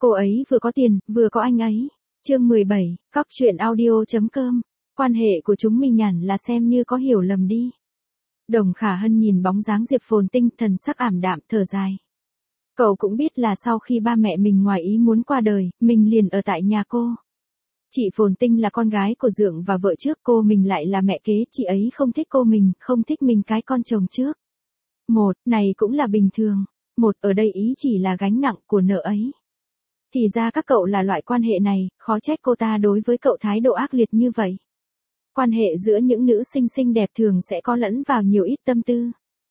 Cô ấy vừa có tiền, vừa có anh ấy. Chương 17, Cóc truyện audio.com. Quan hệ của chúng mình hẳn là xem như có hiểu lầm đi. Đồng Khả Hân nhìn bóng dáng Diệp Phồn Tinh, thần sắc ảm đạm, thở dài. Cậu cũng biết là sau khi ba mẹ mình ngoài ý muốn qua đời, mình liền ở tại nhà cô. Chị Phồn Tinh là con gái của Dượng và vợ trước, cô mình lại là mẹ kế, chị ấy không thích cô mình, không thích mình cái con chồng trước. Này cũng là bình thường. Ở đây ý chỉ là gánh nặng của nợ ấy. Thì ra các cậu là loại quan hệ này, khó trách cô ta đối với cậu thái độ ác liệt như vậy. Quan hệ giữa những nữ sinh xinh đẹp thường sẽ có lẫn vào nhiều ít tâm tư.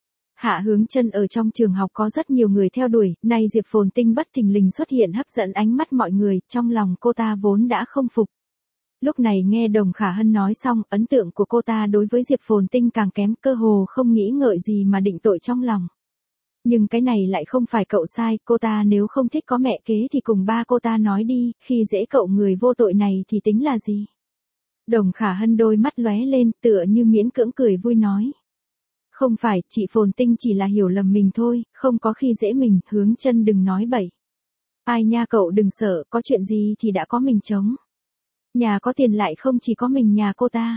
Hạ Hướng Chân ở trong trường học có rất nhiều người theo đuổi, nay Diệp Phồn Tinh bất thình lình xuất hiện hấp dẫn ánh mắt mọi người, trong lòng cô ta vốn đã không phục. Lúc này nghe Đồng Khả Hân nói xong, ấn tượng của cô ta đối với Diệp Phồn Tinh càng kém, cơ hồ không nghĩ ngợi gì mà định tội trong lòng. Nhưng cái này lại không phải cậu sai, cô ta nếu không thích có mẹ kế thì cùng ba cô ta nói đi, khi dễ cậu người vô tội này thì tính là gì? Đồng Khả Hân đôi mắt lóe lên, tựa như miễn cưỡng cười vui nói. Không phải, chị Phồn Tinh chỉ là hiểu lầm mình thôi, không có khi dễ mình, Hướng Chân đừng nói bậy. Ai nha, cậu đừng sợ, có chuyện gì thì đã có mình chống. Nhà có tiền lại không chỉ có mình nhà cô ta.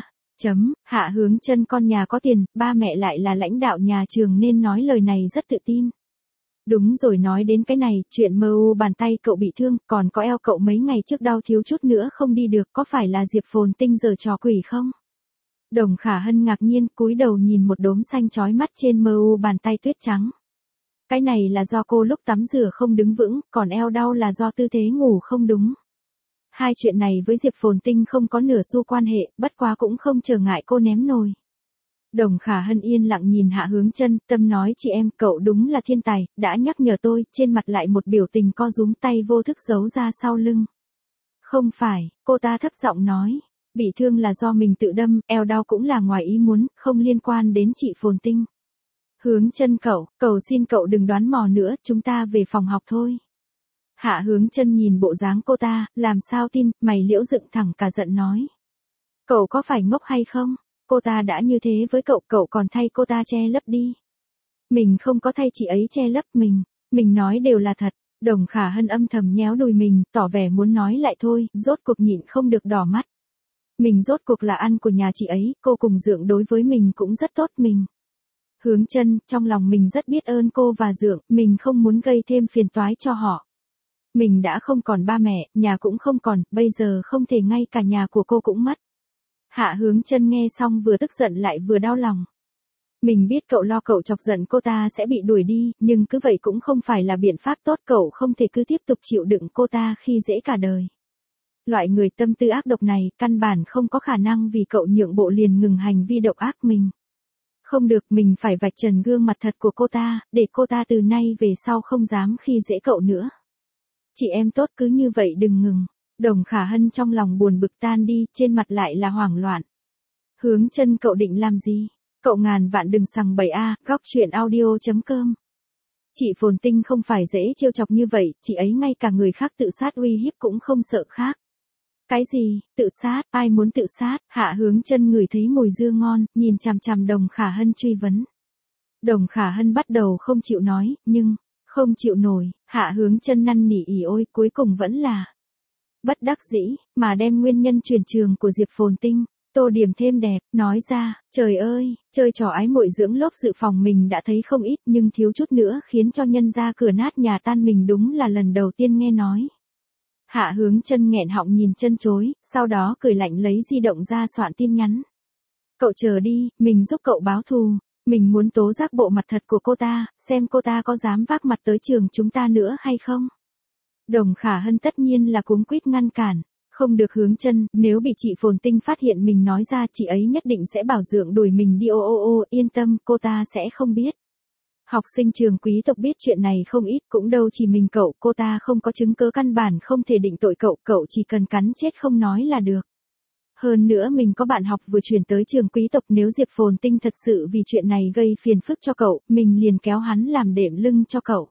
Hạ Hướng Chân con nhà có tiền, ba mẹ lại là lãnh đạo nhà trường nên nói lời này rất tự tin. Đúng rồi, nói đến cái này, chuyện MU bàn tay cậu bị thương, còn có eo cậu mấy ngày trước đau thiếu chút nữa không đi được, có phải là Diệp Phồn Tinh giở trò quỷ không? Đồng Khả Hân ngạc nhiên cúi đầu nhìn một đốm xanh chói mắt trên MU bàn tay tuyết trắng. Cái này là do cô lúc tắm rửa không đứng vững, còn eo đau là do tư thế ngủ không đúng. Hai chuyện này với Diệp Phồn Tinh không có nửa xu quan hệ, bất quá cũng không trở ngại cô ném nồi. Đồng Khả Hân yên lặng nhìn Hạ Hướng Chân, tâm nói chị em cậu đúng là thiên tài, đã nhắc nhở tôi, trên mặt lại một biểu tình co rúm, tay vô thức giấu ra sau lưng. Không phải, cô ta thấp giọng nói, bị thương là do mình tự đâm, eo đau cũng là ngoài ý muốn, không liên quan đến chị Phồn Tinh. Hướng Chân cầu xin cậu đừng đoán mò nữa, chúng ta về phòng học thôi. Hạ Hướng Chân nhìn bộ dáng cô ta, làm sao tin, mày liễu dựng thẳng cả giận nói. Cậu có phải ngốc hay không? Cô ta đã như thế với cậu, cậu còn thay cô ta che lấp đi. Mình không có thay chị ấy che lấp mình nói đều là thật. Đồng Khả Hân âm thầm nhéo đùi mình, tỏ vẻ muốn nói lại thôi, rốt cuộc nhịn không được đỏ mắt. Mình rốt cuộc là ăn của nhà chị ấy, cô cùng Dượng đối với mình cũng rất tốt mình. Hướng Chân, trong lòng mình rất biết ơn cô và Dượng, mình không muốn gây thêm phiền toái cho họ. Mình đã không còn ba mẹ, nhà cũng không còn, bây giờ không thể ngay cả nhà của cô cũng mất. Hạ Hướng Chân nghe xong vừa tức giận lại vừa đau lòng. Mình biết cậu lo cậu chọc giận cô ta sẽ bị đuổi đi, nhưng cứ vậy cũng không phải là biện pháp tốt, cậu không thể cứ tiếp tục chịu đựng cô ta khi dễ cả đời. Loại người tâm tư ác độc này, căn bản không có khả năng vì cậu nhượng bộ liền ngừng hành vi độc ác mình. Không được, mình phải vạch trần gương mặt thật của cô ta, để cô ta từ nay về sau không dám khi dễ cậu nữa. Chị em tốt cứ như vậy đừng ngừng. Đồng Khả Hân trong lòng buồn bực tan đi, trên mặt lại là hoảng loạn. Hướng Chân cậu định làm gì? Cậu ngàn vạn đừng sằng bậy a, Cóc truyện audio.com. Chị Phồn Tinh không phải dễ trêu chọc như vậy, chị ấy ngay cả người khác tự sát uy hiếp cũng không sợ khác. Cái gì, tự sát, ai muốn tự sát? Hạ Hướng Chân ngửi thấy mùi dưa ngon, nhìn chằm chằm Đồng Khả Hân truy vấn. Đồng Khả Hân bắt đầu không chịu nói, nhưng không chịu nổi, Hạ Hướng Chân năn nỉ ỉ ôi, cuối cùng vẫn là bất đắc dĩ, mà đem nguyên nhân chuyển trường của Diệp Phồn Tinh, tô điểm thêm đẹp, nói ra, trời ơi, chơi trò ái muội dưỡng lốp dự phòng mình đã thấy không ít nhưng thiếu chút nữa khiến cho nhân ra cửa nát nhà tan mình đúng là lần đầu tiên nghe nói. Hạ Hướng Chân nghẹn họng nhìn chân chối, sau đó cười lạnh lấy di động ra soạn tin nhắn. Cậu chờ đi, mình giúp cậu báo thù, mình muốn tố giác bộ mặt thật của cô ta, xem cô ta có dám vác mặt tới trường chúng ta nữa hay không. Đồng Khả Hân tất nhiên là cuống quýt ngăn cản, không được Hướng Chân, nếu bị chị Phồn Tinh phát hiện mình nói ra chị ấy nhất định sẽ bảo Dượng đuổi mình đi yên tâm, cô ta sẽ không biết. Học sinh trường quý tộc biết chuyện này không ít, cũng đâu chỉ mình cậu, cô ta không có chứng cứ căn bản không thể định tội cậu, cậu chỉ cần cắn chết không nói là được. Hơn nữa mình có bạn học vừa chuyển tới trường quý tộc, nếu Diệp Phồn Tinh thật sự vì chuyện này gây phiền phức cho cậu, mình liền kéo hắn làm đệm lưng cho cậu.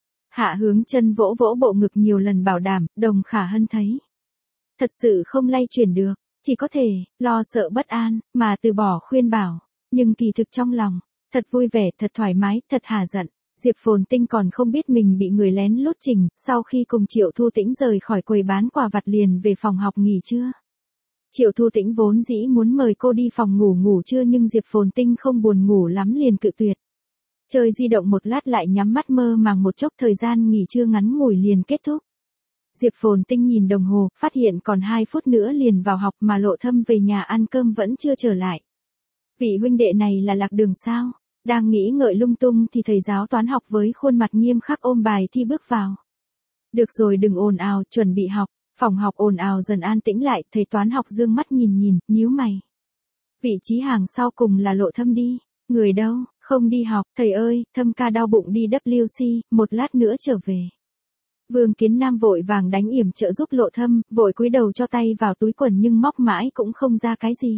Hạ Hướng Chân vỗ vỗ bộ ngực nhiều lần bảo đảm, Đồng Khả Hân thấy thật sự không lay chuyển được, chỉ có thể lo sợ bất an mà từ bỏ khuyên bảo, nhưng kỳ thực trong lòng thật vui vẻ, thật thoải mái, thật hả giận. Diệp Phồn Tinh còn không biết mình bị người lén lút chỉnh, sau khi cùng Triệu Thu Tĩnh rời khỏi quầy bán quà vặt liền về phòng học nghỉ trưa. Triệu Thu Tĩnh vốn dĩ muốn mời cô đi phòng ngủ trưa nhưng Diệp Phồn Tinh không buồn ngủ lắm liền cự tuyệt. Chơi di động một lát lại nhắm mắt mơ màng một chốc, thời gian nghỉ trưa ngắn ngủi liền kết thúc. Diệp Phồn Tinh nhìn đồng hồ, phát hiện còn 2 phút nữa liền vào học mà Lộ Thâm về nhà ăn cơm vẫn chưa trở lại. Vị huynh đệ này là lạc đường sao? Đang nghĩ ngợi lung tung thì thầy giáo toán học với khuôn mặt nghiêm khắc ôm bài thi bước vào. Được rồi, đừng ồn ào, chuẩn bị học. Phòng học ồn ào dần an tĩnh lại, thầy toán học dương mắt nhìn, nhíu mày. Vị trí hàng sau cùng là Lộ Thâm đi. Người đâu? Không đi học. Thầy ơi, Thâm ca đau bụng đi WC, một lát nữa trở về. Vương Kiến Nam vội vàng đánh yểm trợ giúp Lộ Thâm, vội cúi đầu cho tay vào túi quần nhưng móc mãi cũng không ra cái gì.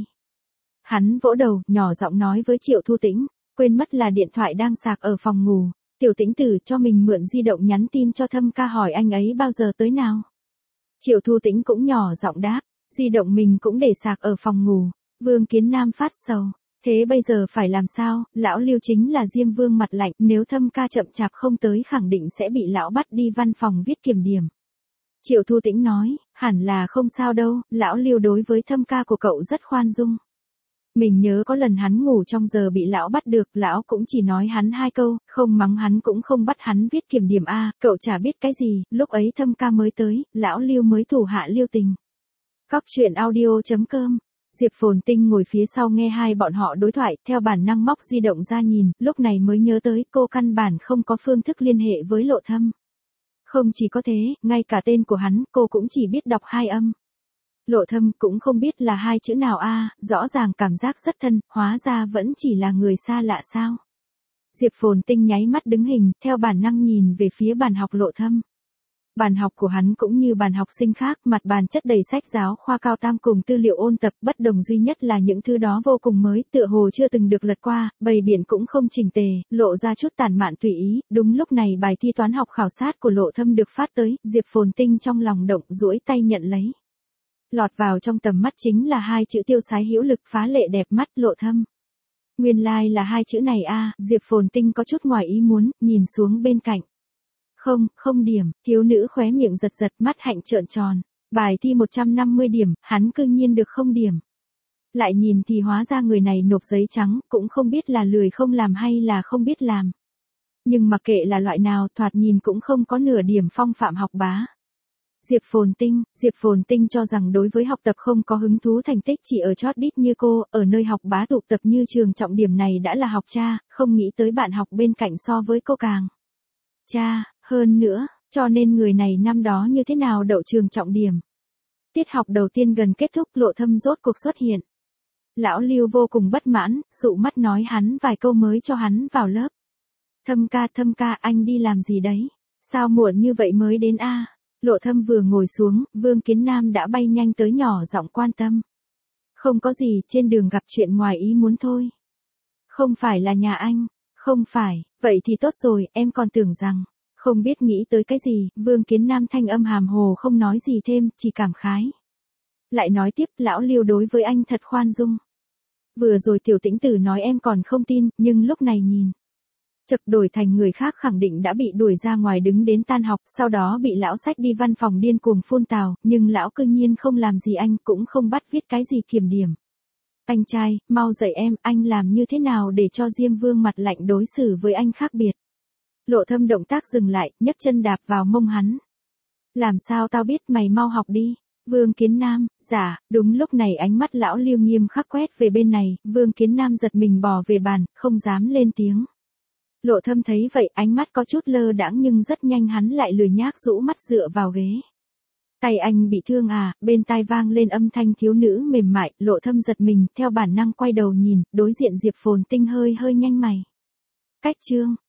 Hắn vỗ đầu, nhỏ giọng nói với Triệu Thu Tĩnh, quên mất là điện thoại đang sạc ở phòng ngủ. Tiểu Tĩnh Tử cho mình mượn di động nhắn tin cho Thâm ca hỏi anh ấy bao giờ tới nào. Triệu Thu Tĩnh cũng nhỏ giọng đáp, di động mình cũng để sạc ở phòng ngủ. Vương Kiến Nam phát sầu, thế bây giờ phải làm sao? Lão Lưu chính là Diêm Vương mặt lạnh, nếu Thâm ca chậm chạp không tới khẳng định sẽ bị lão bắt đi văn phòng viết kiểm điểm. Triệu Thu Tĩnh nói, hẳn là không sao đâu, lão Lưu đối với Thâm ca của cậu rất khoan dung. Mình nhớ có lần hắn ngủ trong giờ bị lão bắt được, lão cũng chỉ nói hắn 2 câu, không mắng hắn cũng không bắt hắn viết kiểm điểm a, cậu chả biết cái gì, lúc ấy Thâm ca mới tới, lão Lưu mới thủ hạ lưu tình. Cóc truyện audio.com. Diệp Phồn Tinh ngồi phía sau nghe hai bọn họ đối thoại, theo bản năng móc di động ra nhìn, lúc này mới nhớ tới cô căn bản không có phương thức liên hệ với Lộ Thâm. Không chỉ có thế, ngay cả tên của hắn cô cũng chỉ biết đọc 2 âm. Lộ Thâm cũng không biết là 2 chữ nào a, rõ ràng cảm giác rất thân, hóa ra vẫn chỉ là người xa lạ sao. Diệp Phồn Tinh nháy mắt đứng hình, theo bản năng nhìn về phía bàn học Lộ Thâm. Bàn học của hắn cũng như bàn học sinh khác, mặt bàn chất đầy sách giáo khoa cao tam cùng tư liệu ôn tập, bất đồng duy nhất là những thứ đó vô cùng mới, tựa hồ chưa từng được lật qua, bày biện cũng không chỉnh tề, lộ ra chút tản mạn tùy ý. Đúng lúc này bài thi toán học khảo sát của Lộ Thâm được phát tới, Diệp Phồn Tinh trong lòng động, duỗi tay nhận lấy. Lọt vào trong tầm mắt chính là 2 chữ tiêu sái hữu lực phá lệ đẹp mắt, Lộ Thâm. Nguyên lai là 2 chữ này a, Diệp Phồn Tinh có chút ngoài ý muốn, nhìn xuống bên cạnh. Không điểm, thiếu nữ khóe miệng giật giật, mắt hạnh trợn tròn. Bài thi 150 điểm, hắn cư nhiên được 0 điểm. Lại nhìn thì hóa ra người này nộp giấy trắng, cũng không biết là lười không làm hay là không biết làm. Nhưng mặc kệ là loại nào, thoạt nhìn cũng không có nửa điểm phong phạm học bá. Diệp Phồn Tinh cho rằng đối với học tập không có hứng thú, thành tích chỉ ở chót đít như cô, ở nơi học bá tụ tập như trường trọng điểm này đã là học cha, không nghĩ tới bạn học bên cạnh so với cô càng cha hơn nữa, cho nên người này năm đó như thế nào đậu trường trọng điểm. Tiết học đầu tiên gần kết thúc, Lộ Thâm rốt cuộc xuất hiện. Lão Lưu vô cùng bất mãn, sụ mắt nói hắn vài câu mới cho hắn vào lớp. Thâm ca, anh đi làm gì đấy? Sao muộn như vậy mới đến a? Lộ Thâm vừa ngồi xuống, Vương Kiến Nam đã bay nhanh tới nhỏ giọng quan tâm. Không có gì, trên đường gặp chuyện ngoài ý muốn thôi. Không phải là nhà anh? Không phải, vậy thì tốt rồi, em còn tưởng rằng. Không biết nghĩ tới cái gì, Vương Kiến Nam thanh âm hàm hồ không nói gì thêm, chỉ cảm khái. Lại nói tiếp, lão Lưu đối với anh thật khoan dung. Vừa rồi Tiểu Tĩnh Tử nói em còn không tin, nhưng lúc này nhìn. Chập đổi thành người khác khẳng định đã bị đuổi ra ngoài đứng đến tan học, sau đó bị lão sách đi văn phòng điên cuồng phun tào, nhưng lão cư nhiên không làm gì anh, cũng không bắt viết cái gì kiểm điểm. Anh trai, mau dạy em, anh làm như thế nào để cho Diêm Vương mặt lạnh đối xử với anh khác biệt. Lộ Thâm động tác dừng lại, nhấc chân đạp vào mông hắn. Làm sao tao biết, mày mau học đi. Vương Kiến Nam, dạ, đúng lúc này ánh mắt lão Lưu nghiêm khắc quét về bên này, Vương Kiến Nam giật mình bò về bàn, không dám lên tiếng. Lộ Thâm thấy vậy, ánh mắt có chút lơ đãng nhưng rất nhanh hắn lại lười nhác rũ mắt dựa vào ghế. Tay anh bị thương à? Bên tai vang lên âm thanh thiếu nữ mềm mại, Lộ Thâm giật mình, theo bản năng quay đầu nhìn, đối diện Diệp Phồn Tinh hơi nhanh mày. Cách chương